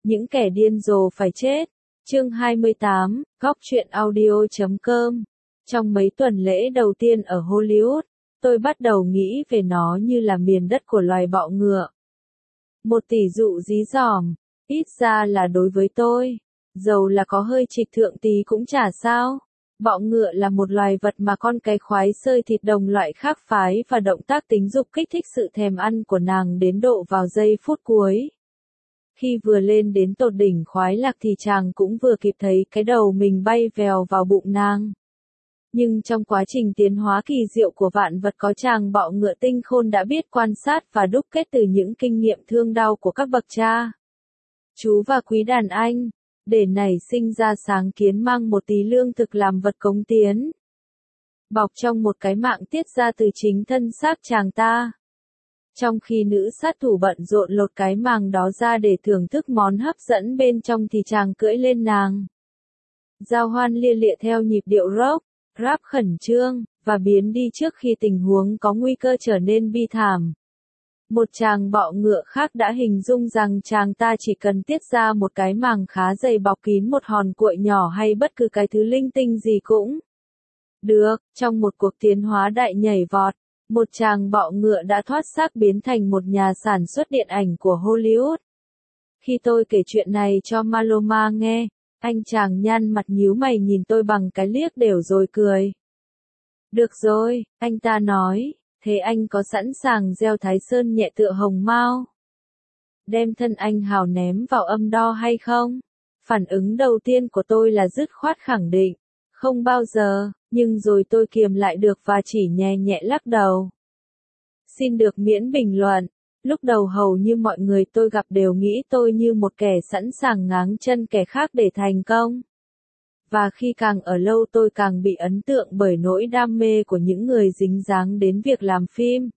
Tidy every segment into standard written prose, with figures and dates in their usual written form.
Những kẻ điên rồ phải chết. Chương 28, Góc truyện audio.com. Trong mấy tuần lễ đầu tiên ở Hollywood, tôi bắt đầu nghĩ về nó như là miền đất của loài bọ ngựa. Một tỷ dụ dí dỏm, ít ra là đối với tôi, dầu là có hơi trịch thượng tí cũng chả sao. Bọ ngựa là một loài vật mà con cái khoái xơi thịt đồng loại khác phái và động tác tính dục kích thích sự thèm ăn của nàng đến độ vào giây phút cuối. Khi vừa lên đến tột đỉnh khoái lạc thì chàng cũng vừa kịp thấy cái đầu mình bay vèo vào bụng nàng. Nhưng trong quá trình tiến hóa kỳ diệu của vạn vật có chàng bọ ngựa tinh khôn đã biết quan sát và đúc kết từ những kinh nghiệm thương đau của các bậc cha, chú và quý đàn anh, để nảy sinh ra sáng kiến mang một tí lương thực làm vật cống tiến. Bọc trong một cái mạng tiết ra từ chính thân xác chàng ta. Trong khi nữ sát thủ bận rộn lột cái màng đó ra để thưởng thức món hấp dẫn bên trong thì chàng cưỡi lên nàng. Giao hoan lia lịa theo nhịp điệu rock, rap khẩn trương, và biến đi trước khi tình huống có nguy cơ trở nên bi thảm. Một chàng bọ ngựa khác đã hình dung rằng chàng ta chỉ cần tiết ra một cái màng khá dày bọc kín một hòn cuội nhỏ hay bất cứ cái thứ linh tinh gì cũng được. Trong một cuộc tiến hóa đại nhảy vọt, một chàng bọ ngựa đã thoát xác biến thành một nhà sản xuất điện ảnh của Hollywood. Khi tôi kể chuyện này cho Maloma nghe, anh chàng nhăn mặt nhíu mày nhìn tôi bằng cái liếc đều rồi cười. Được rồi, anh ta nói, thế anh có sẵn sàng gieo Thái Sơn nhẹ tựa hồng mao? Đem thân anh hào ném vào âm đo hay không? Phản ứng đầu tiên của tôi là dứt khoát khẳng định, không bao giờ, nhưng rồi tôi kiềm lại được và chỉ nhẹ nhẹ lắc đầu. Xin được miễn bình luận, lúc đầu hầu như mọi người tôi gặp đều nghĩ tôi như một kẻ sẵn sàng ngáng chân kẻ khác để thành công. Và khi càng ở lâu tôi càng bị ấn tượng bởi nỗi đam mê của những người dính dáng đến việc làm phim.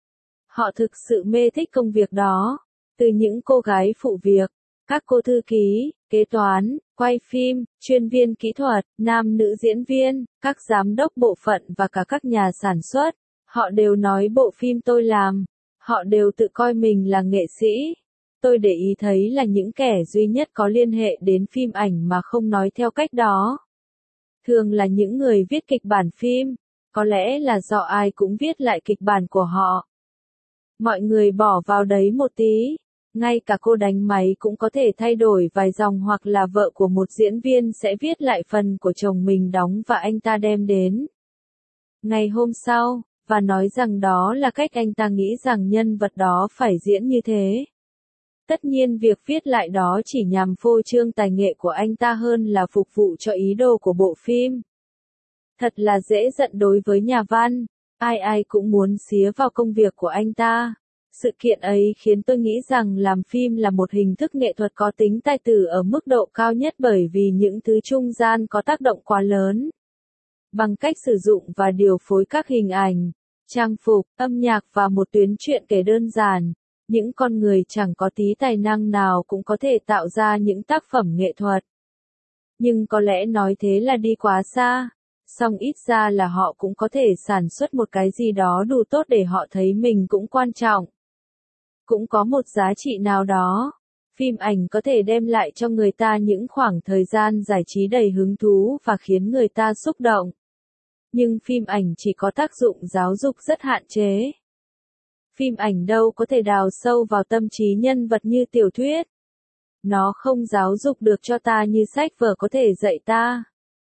Họ thực sự mê thích công việc đó, từ những cô gái phụ việc, các cô thư ký, kế toán, quay phim, chuyên viên kỹ thuật, nam nữ diễn viên, các giám đốc bộ phận và cả các nhà sản xuất. Họ đều nói bộ phim tôi làm, họ đều tự coi mình là nghệ sĩ. Tôi để ý thấy là những kẻ duy nhất có liên hệ đến phim ảnh mà không nói theo cách đó thường là những người viết kịch bản phim, có lẽ là do ai cũng viết lại kịch bản của họ. Mọi người bỏ vào đấy một tí, ngay cả cô đánh máy cũng có thể thay đổi vài dòng hoặc là vợ của một diễn viên sẽ viết lại phần của chồng mình đóng và anh ta đem đến ngày hôm sau, và nói rằng đó là cách anh ta nghĩ rằng nhân vật đó phải diễn như thế. Tất nhiên việc viết lại đó chỉ nhằm phô trương tài nghệ của anh ta hơn là phục vụ cho ý đồ của bộ phim. Thật là dễ giận đối với nhà văn, ai cũng muốn xía vào công việc của anh ta. Sự kiện ấy khiến tôi nghĩ rằng làm phim là một hình thức nghệ thuật có tính tài tử ở mức độ cao nhất bởi vì những thứ trung gian có tác động quá lớn. Bằng cách sử dụng và điều phối các hình ảnh, trang phục, âm nhạc và một tuyến truyện kể đơn giản, những con người chẳng có tí tài năng nào cũng có thể tạo ra những tác phẩm nghệ thuật. Nhưng có lẽ nói thế là đi quá xa, song ít ra là họ cũng có thể sản xuất một cái gì đó đủ tốt để họ thấy mình cũng quan trọng. Cũng có một giá trị nào đó. Phim ảnh có thể đem lại cho người ta những khoảng thời gian giải trí đầy hứng thú và khiến người ta xúc động. Nhưng phim ảnh chỉ có tác dụng giáo dục rất hạn chế. Phim ảnh đâu có thể đào sâu vào tâm trí nhân vật như tiểu thuyết. Nó không giáo dục được cho ta như sách vở có thể dạy ta.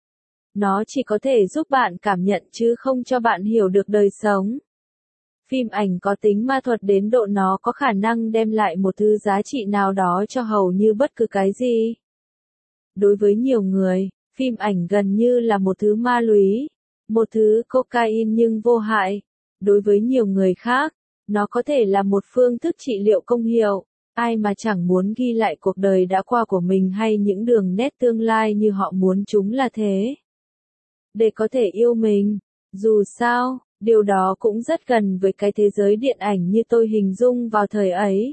Nó chỉ có thể giúp bạn cảm nhận chứ không cho bạn hiểu được đời sống. Phim ảnh có tính ma thuật đến độ nó có khả năng đem lại một thứ giá trị nào đó cho hầu như bất cứ cái gì. Đối với nhiều người, phim ảnh gần như là một thứ ma túy, một thứ cocaine nhưng vô hại. Đối với nhiều người khác, nó có thể là một phương thức trị liệu công hiệu. Ai mà chẳng muốn ghi lại cuộc đời đã qua của mình hay những đường nét tương lai như họ muốn chúng là thế. Để có thể yêu mình, dù sao, điều đó cũng rất gần với cái thế giới điện ảnh như tôi hình dung vào thời ấy.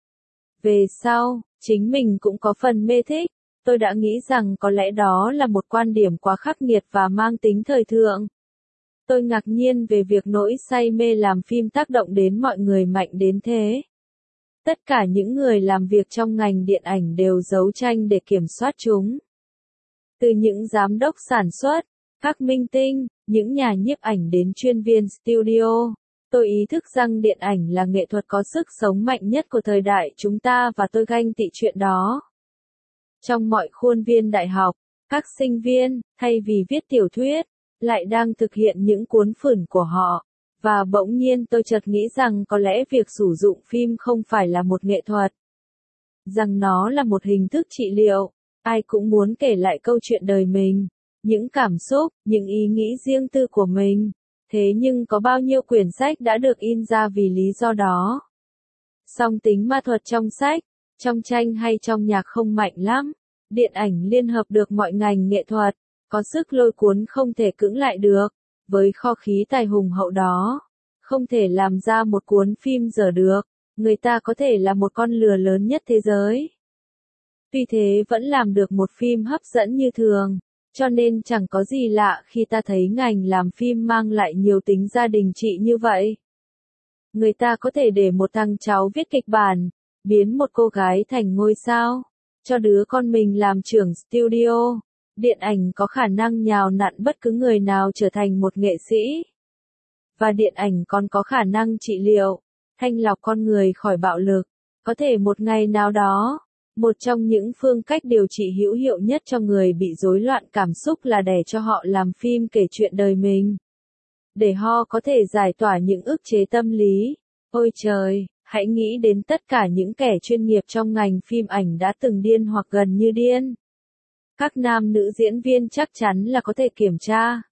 Về sau, chính mình cũng có phần mê thích. Tôi đã nghĩ rằng có lẽ đó là một quan điểm quá khắc nghiệt và mang tính thời thượng. Tôi ngạc nhiên về việc nỗi say mê làm phim tác động đến mọi người mạnh đến thế. Tất cả những người làm việc trong ngành điện ảnh đều đấu tranh để kiểm soát chúng. Từ những giám đốc sản xuất, các minh tinh, những nhà nhiếp ảnh đến chuyên viên studio, tôi ý thức rằng điện ảnh là nghệ thuật có sức sống mạnh nhất của thời đại chúng ta và tôi ganh tị chuyện đó. Trong mọi khuôn viên đại học, các sinh viên, thay vì viết tiểu thuyết, lại đang thực hiện những cuốn phởn của họ. Và bỗng nhiên tôi chợt nghĩ rằng có lẽ việc sử dụng phim không phải là một nghệ thuật. Rằng nó là một hình thức trị liệu. Ai cũng muốn kể lại câu chuyện đời mình, những cảm xúc, những ý nghĩ riêng tư của mình. Thế nhưng có bao nhiêu quyển sách đã được in ra vì lý do đó? Song tính ma thuật trong sách, trong tranh hay trong nhạc không mạnh lắm. Điện ảnh liên hợp được mọi ngành nghệ thuật, có sức lôi cuốn không thể cưỡng lại được. Với kho khí tài hùng hậu đó, không thể làm ra một cuốn phim dở được. Người ta có thể là một con lừa lớn nhất thế giới. Tuy thế vẫn làm được một phim hấp dẫn như thường, cho nên chẳng có gì lạ khi ta thấy ngành làm phim mang lại nhiều tính gia đình trị như vậy. Người ta có thể để một thằng cháu viết kịch bản, biến một cô gái thành ngôi sao, cho đứa con mình làm trưởng studio. Điện ảnh có khả năng nhào nặn bất cứ người nào trở thành một nghệ sĩ. Và điện ảnh còn có khả năng trị liệu, thanh lọc con người khỏi bạo lực. Có thể một ngày nào đó, một trong những phương cách điều trị hữu hiệu nhất cho người bị rối loạn cảm xúc là để cho họ làm phim kể chuyện đời mình. Để họ có thể giải tỏa những ức chế tâm lý. Ôi trời, hãy nghĩ đến tất cả những kẻ chuyên nghiệp trong ngành phim ảnh đã từng điên hoặc gần như điên. Các nam nữ diễn viên chắc chắn là có thể kiểm tra.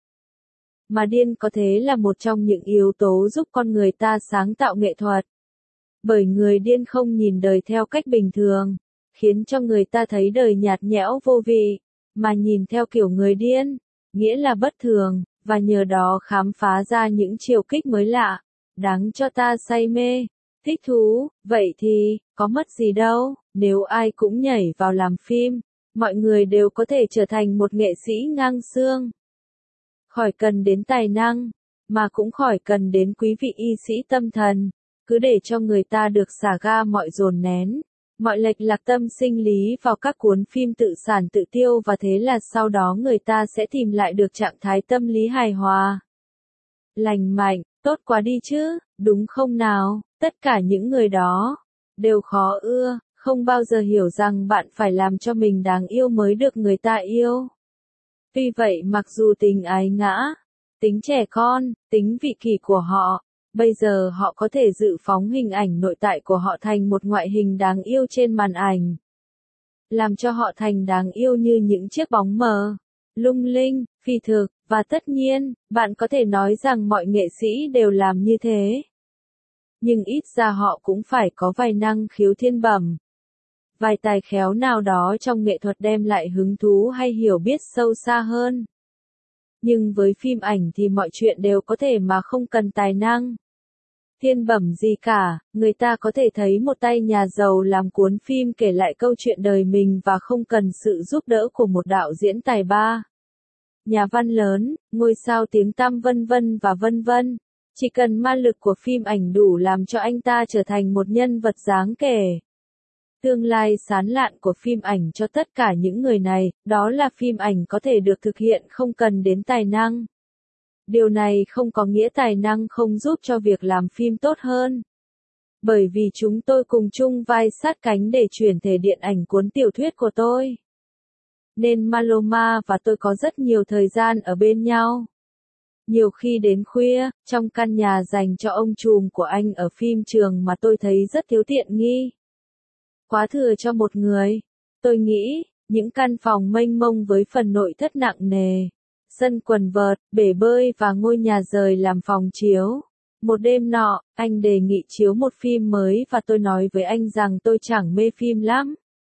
Mà điên có thể là một trong những yếu tố giúp con người ta sáng tạo nghệ thuật. Bởi người điên không nhìn đời theo cách bình thường, khiến cho người ta thấy đời nhạt nhẽo vô vị, mà nhìn theo kiểu người điên, nghĩa là bất thường, và nhờ đó khám phá ra những chiều kích mới lạ, đáng cho ta say mê, thích thú. Vậy thì, có mất gì đâu, nếu ai cũng nhảy vào làm phim, mọi người đều có thể trở thành một nghệ sĩ ngang xương. Khỏi cần đến tài năng, mà cũng khỏi cần đến quý vị y sĩ tâm thần, cứ để cho người ta được xả ga mọi dồn nén, mọi lệch lạc tâm sinh lý vào các cuốn phim tự sản tự tiêu, và thế là sau đó người ta sẽ tìm lại được trạng thái tâm lý hài hòa. Lành mạnh, tốt quá đi chứ, đúng không nào? Tất cả những người đó đều khó ưa, không bao giờ hiểu rằng bạn phải làm cho mình đáng yêu mới được người ta yêu. Tuy vậy mặc dù tình ái ngã, tính trẻ con, tính vị kỷ của họ, bây giờ họ có thể dự phóng hình ảnh nội tại của họ thành một ngoại hình đáng yêu trên màn ảnh. Làm cho họ thành đáng yêu như những chiếc bóng mờ, lung linh, phi thực, và tất nhiên, bạn có thể nói rằng mọi nghệ sĩ đều làm như thế. Nhưng ít ra họ cũng phải có vài năng khiếu thiên bẩm. Vài tài khéo nào đó trong nghệ thuật đem lại hứng thú hay hiểu biết sâu xa hơn. Nhưng với phim ảnh thì mọi chuyện đều có thể mà không cần tài năng thiên bẩm gì cả. Người ta có thể thấy một tay nhà giàu làm cuốn phim kể lại câu chuyện đời mình và không cần sự giúp đỡ của một đạo diễn tài ba, nhà văn lớn, ngôi sao tiếng tăm vân vân và vân vân. Chỉ cần ma lực của phim ảnh đủ làm cho anh ta trở thành một nhân vật đáng kể. Tương lai sáng lạn của phim ảnh cho tất cả những người này, đó là phim ảnh có thể được thực hiện không cần đến tài năng. Điều này không có nghĩa tài năng không giúp cho việc làm phim tốt hơn. Bởi vì chúng tôi cùng chung vai sát cánh để chuyển thể điện ảnh cuốn tiểu thuyết của tôi. Nên Maloma và tôi có rất nhiều thời gian ở bên nhau. Nhiều khi đến khuya, trong căn nhà dành cho ông trùm của anh ở phim trường mà tôi thấy rất thiếu tiện nghi. Quá thừa cho một người. Tôi nghĩ, những căn phòng mênh mông với phần nội thất nặng nề, sân quần vợt, bể bơi và ngôi nhà rời làm phòng chiếu. Một đêm nọ, anh đề nghị chiếu một phim mới và tôi nói với anh rằng tôi chẳng mê phim lắm.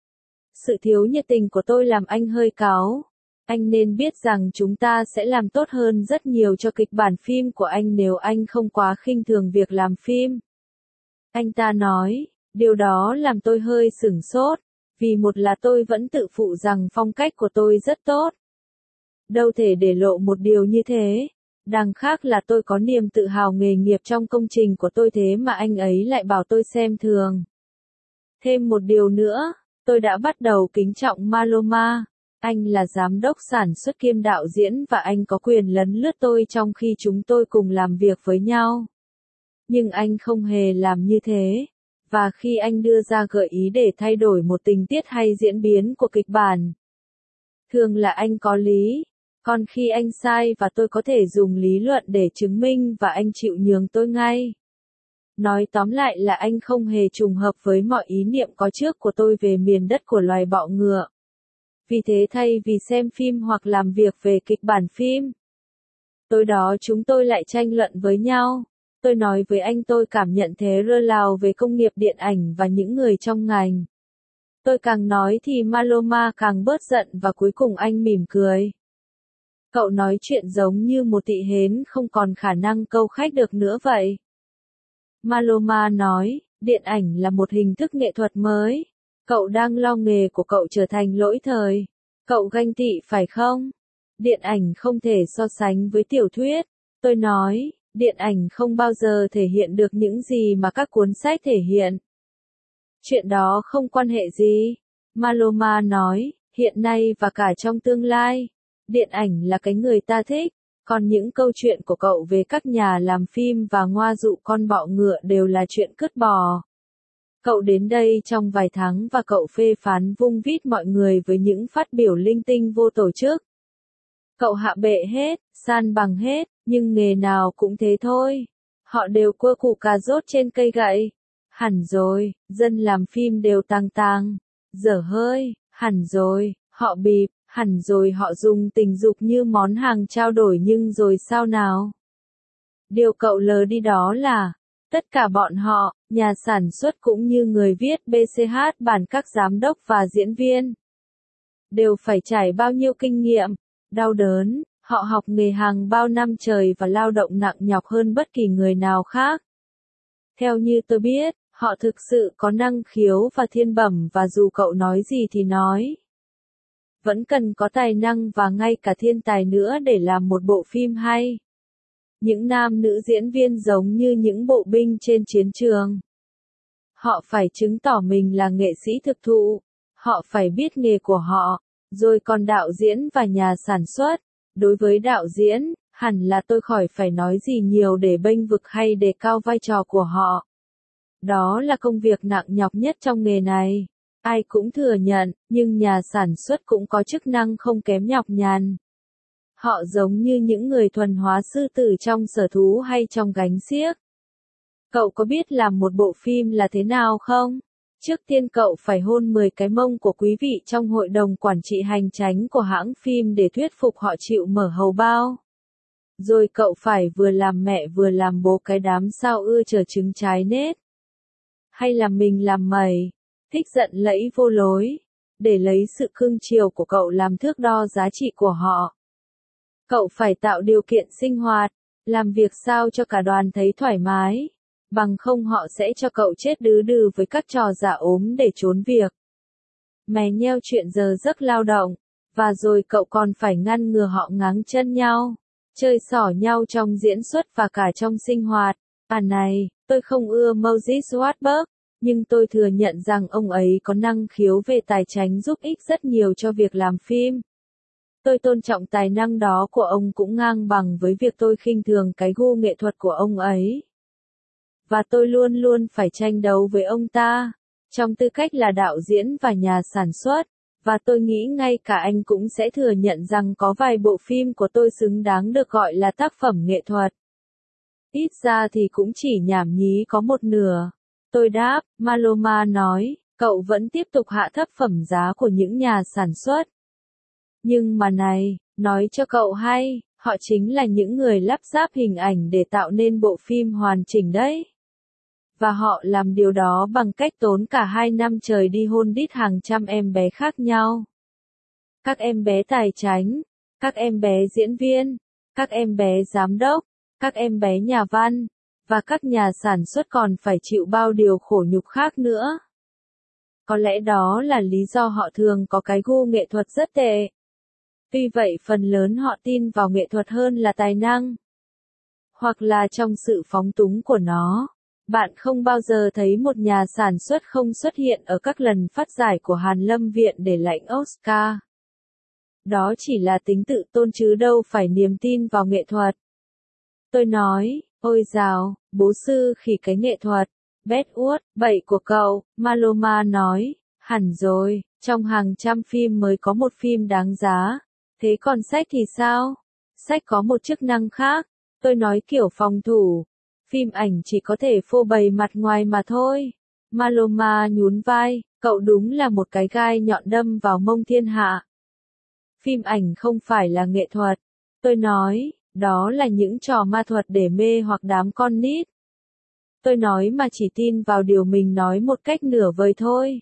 Sự thiếu nhiệt tình của tôi làm anh hơi cáu. Anh nên biết rằng chúng ta sẽ làm tốt hơn rất nhiều cho kịch bản phim của anh nếu anh không quá khinh thường việc làm phim. Anh ta nói, điều đó làm tôi hơi sửng sốt, vì một là tôi vẫn tự phụ rằng phong cách của tôi rất tốt. Đâu thể để lộ một điều như thế. Đằng khác là tôi có niềm tự hào nghề nghiệp trong công trình của tôi, thế mà anh ấy lại bảo tôi xem thường. Thêm một điều nữa, tôi đã bắt đầu kính trọng Maloma. Anh là giám đốc sản xuất kiêm đạo diễn và anh có quyền lấn lướt tôi trong khi chúng tôi cùng làm việc với nhau. Nhưng anh không hề làm như thế. Và khi anh đưa ra gợi ý để thay đổi một tình tiết hay diễn biến của kịch bản, thường là anh có lý. Còn khi anh sai và tôi có thể dùng lý luận để chứng minh và anh chịu nhường tôi ngay. Nói tóm lại là anh không hề trùng hợp với mọi ý niệm có trước của tôi về miền đất của loài bọ ngựa. Vì thế thay vì xem phim hoặc làm việc về kịch bản phim, tối đó chúng tôi lại tranh luận với nhau. Tôi nói với anh tôi cảm nhận thế rơ lào về công nghiệp điện ảnh và những người trong ngành. Tôi càng nói thì Maloma càng bớt giận và cuối cùng anh mỉm cười. Cậu nói chuyện giống như một tị hến không còn khả năng câu khách được nữa vậy. Maloma nói, điện ảnh là một hình thức nghệ thuật mới. Cậu đang lo nghề của cậu trở thành lỗi thời. Cậu ganh tị phải không? Điện ảnh không thể so sánh với tiểu thuyết. Tôi nói, điện ảnh không bao giờ thể hiện được những gì mà các cuốn sách thể hiện. Chuyện đó không quan hệ gì. Maloma nói, hiện nay và cả trong tương lai, điện ảnh là cái người ta thích. Còn những câu chuyện của cậu về các nhà làm phim và ngoa dụ con bọ ngựa đều là chuyện cứt bò. Cậu đến đây trong vài tháng và cậu phê phán vung vít mọi người với những phát biểu linh tinh vô tổ chức. Cậu hạ bệ hết, san bằng hết, nhưng nghề nào cũng thế thôi. Họ đều cua củ cà rốt trên cây gậy. Hẳn rồi, dân làm phim đều tàng tàng. Dở hơi, hẳn rồi, họ bịp. Hẳn rồi họ dùng tình dục như món hàng trao đổi nhưng rồi sao nào? Điều cậu lờ đi đó là, tất cả bọn họ, nhà sản xuất cũng như người viết BCH bản các giám đốc và diễn viên, đều phải trải bao nhiêu kinh nghiệm, đau đớn, họ học nghề hàng bao năm trời và lao động nặng nhọc hơn bất kỳ người nào khác. Theo như tôi biết, họ thực sự có năng khiếu và thiên bẩm và dù cậu nói gì thì nói. Vẫn cần có tài năng và ngay cả thiên tài nữa để làm một bộ phim hay. Những nam nữ diễn viên giống như những bộ binh trên chiến trường. Họ phải chứng tỏ mình là nghệ sĩ thực thụ. Họ phải biết nghề của họ. Rồi còn đạo diễn và nhà sản xuất. Đối với đạo diễn, hẳn là tôi khỏi phải nói gì nhiều để bênh vực hay đề cao vai trò của họ. Đó là công việc nặng nhọc nhất trong nghề này. Ai cũng thừa nhận, nhưng nhà sản xuất cũng có chức năng không kém nhọc nhằn. Họ giống như những người thuần hóa sư tử trong sở thú hay trong gánh xiếc. Cậu có biết làm một bộ phim là thế nào không? Trước tiên cậu phải hôn 10 cái mông của quý vị trong hội đồng quản trị hành chánh của hãng phim để thuyết phục họ chịu mở hầu bao. Rồi cậu phải vừa làm mẹ vừa làm bố cái đám sao ưa chờ trứng trái nết. Hay là mình làm mày, thích giận lẫy vô lối, để lấy sự cưng chiều của cậu làm thước đo giá trị của họ. Cậu phải tạo điều kiện sinh hoạt, làm việc sao cho cả đoàn thấy thoải mái, bằng không họ sẽ cho cậu chết đứ đừ với các trò giả ốm để trốn việc. Mè nheo chuyện giờ giấc lao động, và rồi cậu còn phải ngăn ngừa họ ngáng chân nhau, chơi xỏ nhau trong diễn xuất và cả trong sinh hoạt. Này, tôi không ưa Moses Warburg. Nhưng tôi thừa nhận rằng ông ấy có năng khiếu về tài chánh giúp ích rất nhiều cho việc làm phim. Tôi tôn trọng tài năng đó của ông cũng ngang bằng với việc tôi khinh thường cái gu nghệ thuật của ông ấy. Và tôi luôn luôn phải tranh đấu với ông ta, trong tư cách là đạo diễn và nhà sản xuất, và tôi nghĩ ngay cả anh cũng sẽ thừa nhận rằng có vài bộ phim của tôi xứng đáng được gọi là tác phẩm nghệ thuật. Ít ra thì cũng chỉ nhảm nhí có một nửa. Tôi đáp, Maloma nói, cậu vẫn tiếp tục hạ thấp phẩm giá của những nhà sản xuất. Nhưng mà này, nói cho cậu hay, họ chính là những người lắp ráp hình ảnh để tạo nên bộ phim hoàn chỉnh đấy. Và họ làm điều đó bằng cách tốn cả 2 năm trời đi hôn đít hàng trăm em bé khác nhau. Các em bé tài chánh, các em bé diễn viên, các em bé giám đốc, các em bé nhà văn. Và các nhà sản xuất còn phải chịu bao điều khổ nhục khác nữa. Có lẽ đó là lý do họ thường có cái gu nghệ thuật rất tệ. Tuy vậy phần lớn họ tin vào nghệ thuật hơn là tài năng. Hoặc là trong sự phóng túng của nó. Bạn không bao giờ thấy một nhà sản xuất không xuất hiện ở các lần phát giải của Hàn Lâm Viện để lãnh Oscar. Đó chỉ là tính tự tôn chứ đâu phải niềm tin vào nghệ thuật. Tôi nói, ôi dào, bố sư khỉ cái nghệ thuật. Bedwood, bậy của cậu, Maloma nói, hẳn rồi, trong hàng trăm phim mới có một phim đáng giá. Thế còn sách thì sao? Sách có một chức năng khác. Tôi nói kiểu phòng thủ. Phim ảnh chỉ có thể phô bày mặt ngoài mà thôi. Maloma nhún vai, cậu đúng là một cái gai nhọn đâm vào mông thiên hạ. Phim ảnh không phải là nghệ thuật. Tôi nói, đó là những trò ma thuật để mê hoặc đám con nít. Tôi nói mà chỉ tin vào điều mình nói một cách nửa vời thôi.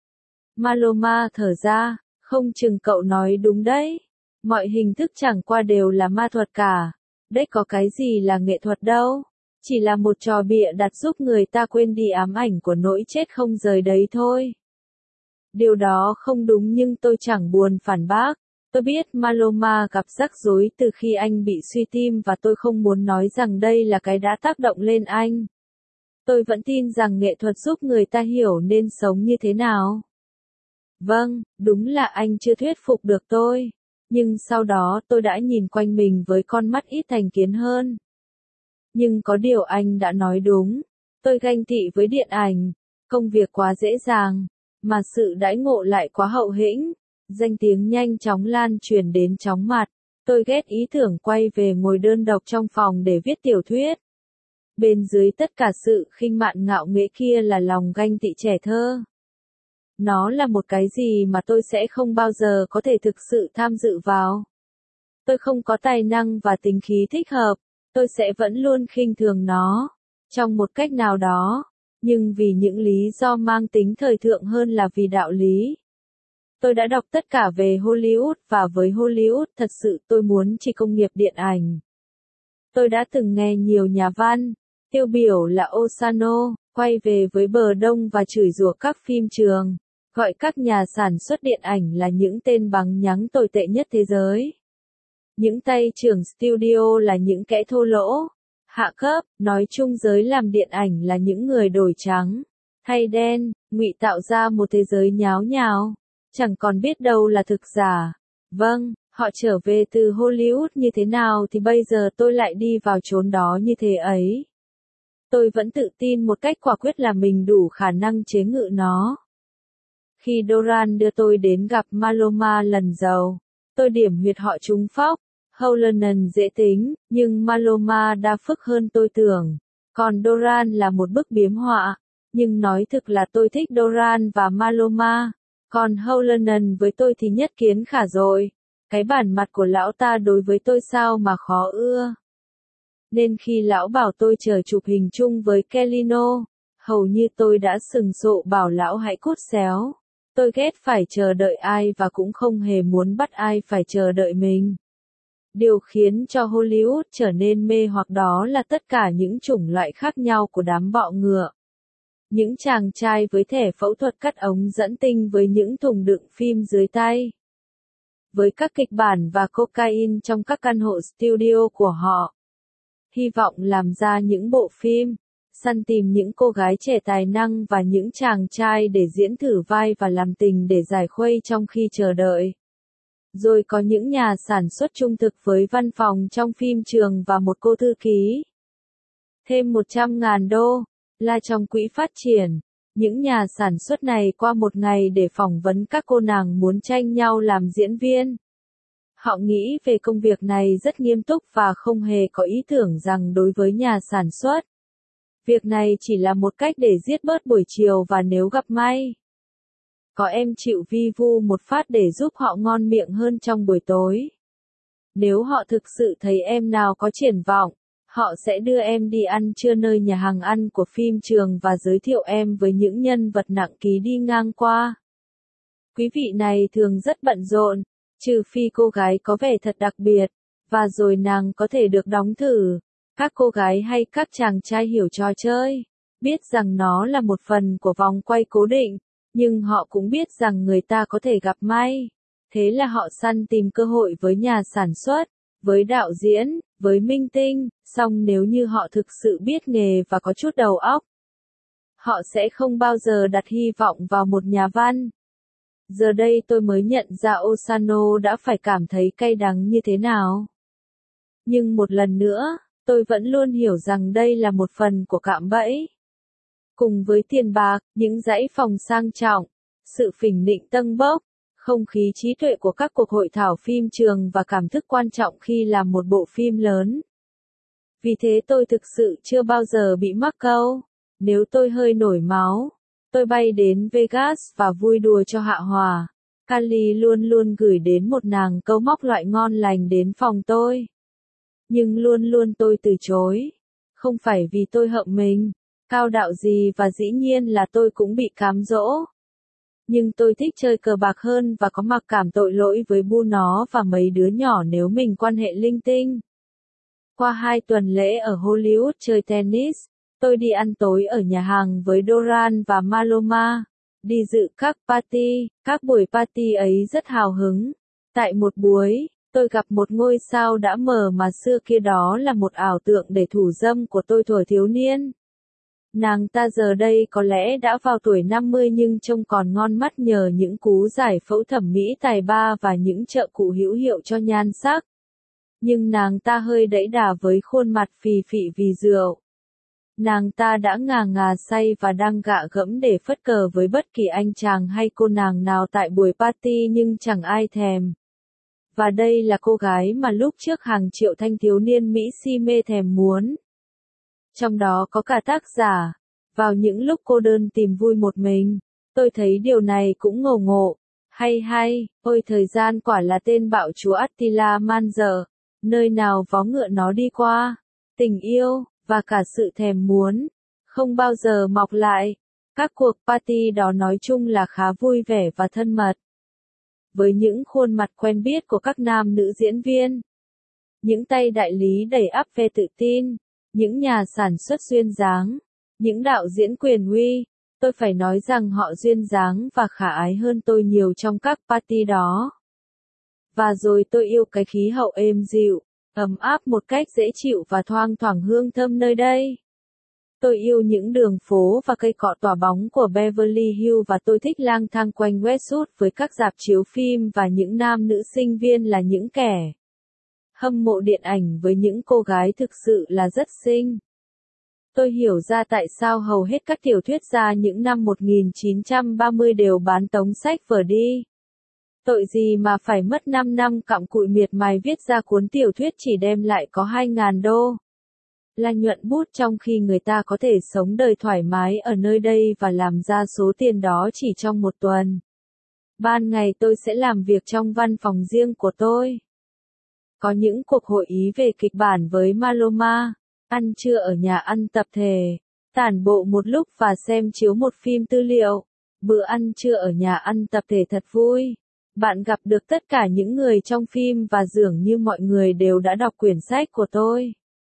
Maloma thở ra, không chừng cậu nói đúng đấy. Mọi hình thức chẳng qua đều là ma thuật cả. Đấy có cái gì là nghệ thuật đâu. Chỉ là một trò bịa đặt giúp người ta quên đi ám ảnh của nỗi chết không rời đấy thôi. Điều đó không đúng nhưng tôi chẳng buồn phản bác. Tôi biết Maloma gặp rắc rối từ khi anh bị suy tim và tôi không muốn nói rằng đây là cái đã tác động lên anh. Tôi vẫn tin rằng nghệ thuật giúp người ta hiểu nên sống như thế nào. Vâng, đúng là anh chưa thuyết phục được tôi. Nhưng sau đó tôi đã nhìn quanh mình với con mắt ít thành kiến hơn. Nhưng có điều anh đã nói đúng. Tôi ganh tị với điện ảnh. Công việc quá dễ dàng. Mà sự đãi ngộ lại quá hậu hĩnh. Danh tiếng nhanh chóng lan truyền đến chóng mặt. Tôi ghét ý tưởng quay về ngồi đơn độc trong phòng để viết tiểu thuyết. Bên dưới tất cả sự khinh mạn ngạo nghễ kia là lòng ganh tị trẻ thơ. Nó là một cái gì mà tôi sẽ không bao giờ có thể thực sự tham dự vào. Tôi không có tài năng và tính khí thích hợp, tôi sẽ vẫn luôn khinh thường nó, trong một cách nào đó, nhưng vì những lý do mang tính thời thượng hơn là vì đạo lý. Tôi đã đọc tất cả về Hollywood và với Hollywood thật sự tôi muốn chỉ công nghiệp điện ảnh. Tôi đã từng nghe nhiều nhà văn, tiêu biểu là Ossano, quay về với bờ đông và chửi rủa các phim trường, gọi các nhà sản xuất điện ảnh là những tên bằng nhắng tồi tệ nhất thế giới. Những tay trưởng studio là những kẻ thô lỗ, hạ cấp, nói chung giới làm điện ảnh là những người đổi trắng, hay đen, ngụy tạo ra một thế giới nháo nhào, chẳng còn biết đâu là thực giả. Vâng, họ trở về từ Hollywood như thế nào thì bây giờ tôi lại đi vào chốn đó như thế ấy. Tôi vẫn tự tin một cách quả quyết là mình đủ khả năng chế ngự nó. Khi Doran đưa tôi đến gặp Maloma lần đầu, tôi điểm huyệt họ trúng phóc. Howland dễ tính, nhưng Maloma đa phức hơn tôi tưởng. Còn Doran là một bức biếm họa. Nhưng nói thực là tôi thích Doran và Maloma. Còn Howland với tôi thì nhất kiến khả rồi. Cái bản mặt của lão ta đối với tôi sao mà khó ưa. Nên khi lão bảo tôi chờ chụp hình chung với Kellino, hầu như tôi đã sừng sộ bảo lão hãy cút xéo. Tôi ghét phải chờ đợi ai và cũng không hề muốn bắt ai phải chờ đợi mình. Điều khiến cho Hollywood trở nên mê hoặc đó là tất cả những chủng loại khác nhau của đám bọ ngựa. Những chàng trai với thẻ phẫu thuật cắt ống dẫn tinh với những thùng đựng phim dưới tay. Với các kịch bản và cocaine trong các căn hộ studio của họ. Hy vọng làm ra những bộ phim, săn tìm những cô gái trẻ tài năng và những chàng trai để diễn thử vai và làm tình để giải khuây trong khi chờ đợi. Rồi có những nhà sản xuất trung thực với văn phòng trong phim trường và một cô thư ký. Thêm 100.000 đô, là trong quỹ phát triển. Những nhà sản xuất này qua một ngày để phỏng vấn các cô nàng muốn tranh nhau làm diễn viên. Họ nghĩ về công việc này rất nghiêm túc và không hề có ý tưởng rằng đối với nhà sản xuất, việc này chỉ là một cách để giết bớt buổi chiều và nếu gặp may. Có em chịu vi vu một phát để giúp họ ngon miệng hơn trong buổi tối. Nếu họ thực sự thấy em nào có triển vọng, họ sẽ đưa em đi ăn trưa nơi nhà hàng ăn của phim trường và giới thiệu em với những nhân vật nặng ký đi ngang qua. Quý vị này thường rất bận rộn, trừ phi cô gái có vẻ thật đặc biệt, và rồi nàng có thể được đóng thử. Các cô gái hay các chàng trai hiểu trò chơi, biết rằng nó là một phần của vòng quay cố định, nhưng họ cũng biết rằng người ta có thể gặp may. Thế là họ săn tìm cơ hội với nhà sản xuất, với đạo diễn, với minh tinh, song nếu như họ thực sự biết nghề và có chút đầu óc, họ sẽ không bao giờ đặt hy vọng vào một nhà văn. Giờ đây tôi mới nhận ra Osanō đã phải cảm thấy cay đắng như thế nào. Nhưng một lần nữa, tôi vẫn luôn hiểu rằng đây là một phần của cạm bẫy. Cùng với tiền bạc, những dãy phòng sang trọng, sự phỉnh nịnh tâng bốc, không khí trí tuệ của các cuộc hội thảo phim trường và cảm thức quan trọng khi làm một bộ phim lớn. Vì thế tôi thực sự chưa bao giờ bị mắc câu. Nếu tôi hơi nổi máu, tôi bay đến Vegas và vui đùa cho hạ hòa. Kylie luôn luôn gửi đến một nàng câu móc loại ngon lành đến phòng tôi. Nhưng luôn luôn tôi từ chối. Không phải vì tôi hậm mình, cao đạo gì và dĩ nhiên là tôi cũng bị cám dỗ. Nhưng tôi thích chơi cờ bạc hơn và có mặc cảm tội lỗi với bu nó và mấy đứa nhỏ nếu mình quan hệ linh tinh. Qua 2 tuần lễ ở Hollywood chơi tennis, tôi đi ăn tối ở nhà hàng với Doran và Maloma, đi dự các party, các buổi party ấy rất hào hứng. Tại một buổi, tôi gặp một ngôi sao đã mờ mà xưa kia đó là một ảo tượng để thủ dâm của tôi thuở thiếu niên. Nàng ta giờ đây có lẽ đã vào tuổi 50 nhưng trông còn ngon mắt nhờ những cú giải phẫu thẩm mỹ tài ba và những trợ cụ hữu hiệu cho nhan sắc. Nhưng nàng ta hơi đẫy đà với khuôn mặt phì phì vì rượu. Nàng ta đã ngà ngà say và đang gạ gẫm để phất cờ với bất kỳ anh chàng hay cô nàng nào tại buổi party nhưng chẳng ai thèm. Và đây là cô gái mà lúc trước hàng triệu thanh thiếu niên Mỹ si mê thèm muốn. Trong đó có cả tác giả. Vào những lúc cô đơn tìm vui một mình, tôi thấy điều này cũng ngầu ngộ. Hay, ôi thời gian quả là tên bạo chúa Attila Manzer, nơi nào vó ngựa nó đi qua. Tình yêu, và cả sự thèm muốn, không bao giờ mọc lại. Các cuộc party đó nói chung là khá vui vẻ và thân mật. Với những khuôn mặt quen biết của các nam nữ diễn viên, những tay đại lý đầy ắp về tự tin, những nhà sản xuất duyên dáng, những đạo diễn quyền uy, tôi phải nói rằng họ duyên dáng và khả ái hơn tôi nhiều trong các party đó. Và rồi tôi yêu cái khí hậu êm dịu, ấm áp một cách dễ chịu và thoang thoảng hương thơm nơi đây. Tôi yêu những đường phố và cây cọ tỏa bóng của Beverly Hills và tôi thích lang thang quanh Westwood với các rạp chiếu phim và những nam nữ sinh viên là những kẻ hâm mộ điện ảnh với những cô gái thực sự là rất xinh. Tôi hiểu ra tại sao hầu hết các tiểu thuyết gia những năm 1930 đều bán tống sách vở đi. Tội gì mà phải mất 5 năm cặm cụi miệt mài viết ra cuốn tiểu thuyết chỉ đem lại có 2.000 đô. Là nhuận bút trong khi người ta có thể sống đời thoải mái ở nơi đây và làm ra số tiền đó chỉ trong một tuần. Ban ngày tôi sẽ làm việc trong văn phòng riêng của tôi. Có những cuộc hội ý về kịch bản với Maloma, ăn trưa ở nhà ăn tập thể, tản bộ một lúc và xem chiếu một phim tư liệu. Bữa ăn trưa ở nhà ăn tập thể thật vui. Bạn gặp được tất cả những người trong phim và dường như mọi người đều đã đọc quyển sách của tôi.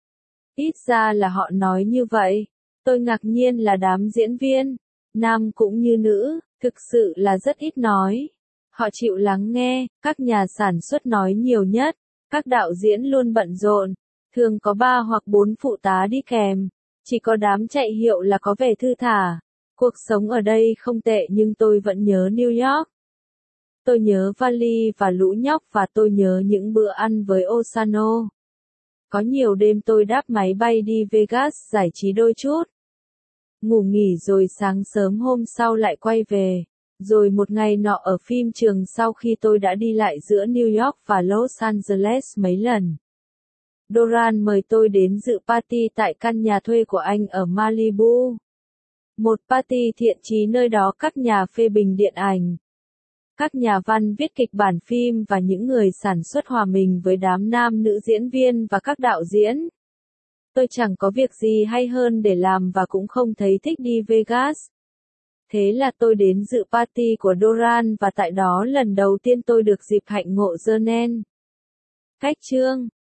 Ít ra là họ nói như vậy. Tôi ngạc nhiên là đám diễn viên, nam cũng như nữ, thực sự là rất ít nói. Họ chịu lắng nghe, các nhà sản xuất nói nhiều nhất, các đạo diễn luôn bận rộn, thường có 3 hoặc 4 phụ tá đi kèm, chỉ có đám chạy hiệu là có vẻ thư thả. Cuộc sống ở đây không tệ nhưng tôi vẫn nhớ New York. Tôi nhớ vali và lũ nhóc và tôi nhớ những bữa ăn với Osanō. Có nhiều đêm tôi đáp máy bay đi Vegas giải trí đôi chút. Ngủ nghỉ rồi sáng sớm hôm sau lại quay về. Rồi một ngày nọ ở phim trường sau khi tôi đã đi lại giữa New York và Los Angeles mấy lần. Doran mời tôi đến dự party tại căn nhà thuê của anh ở Malibu. Một party thiện chí nơi đó các nhà phê bình điện ảnh, các nhà văn viết kịch bản phim và những người sản xuất hòa mình với đám nam nữ diễn viên và các đạo diễn. Tôi chẳng có việc gì hay hơn để làm và cũng không thấy thích đi Vegas. Thế là tôi đến dự party của Doran và tại đó lần đầu tiên tôi được dịp hạnh ngộ Jernen. Cách chương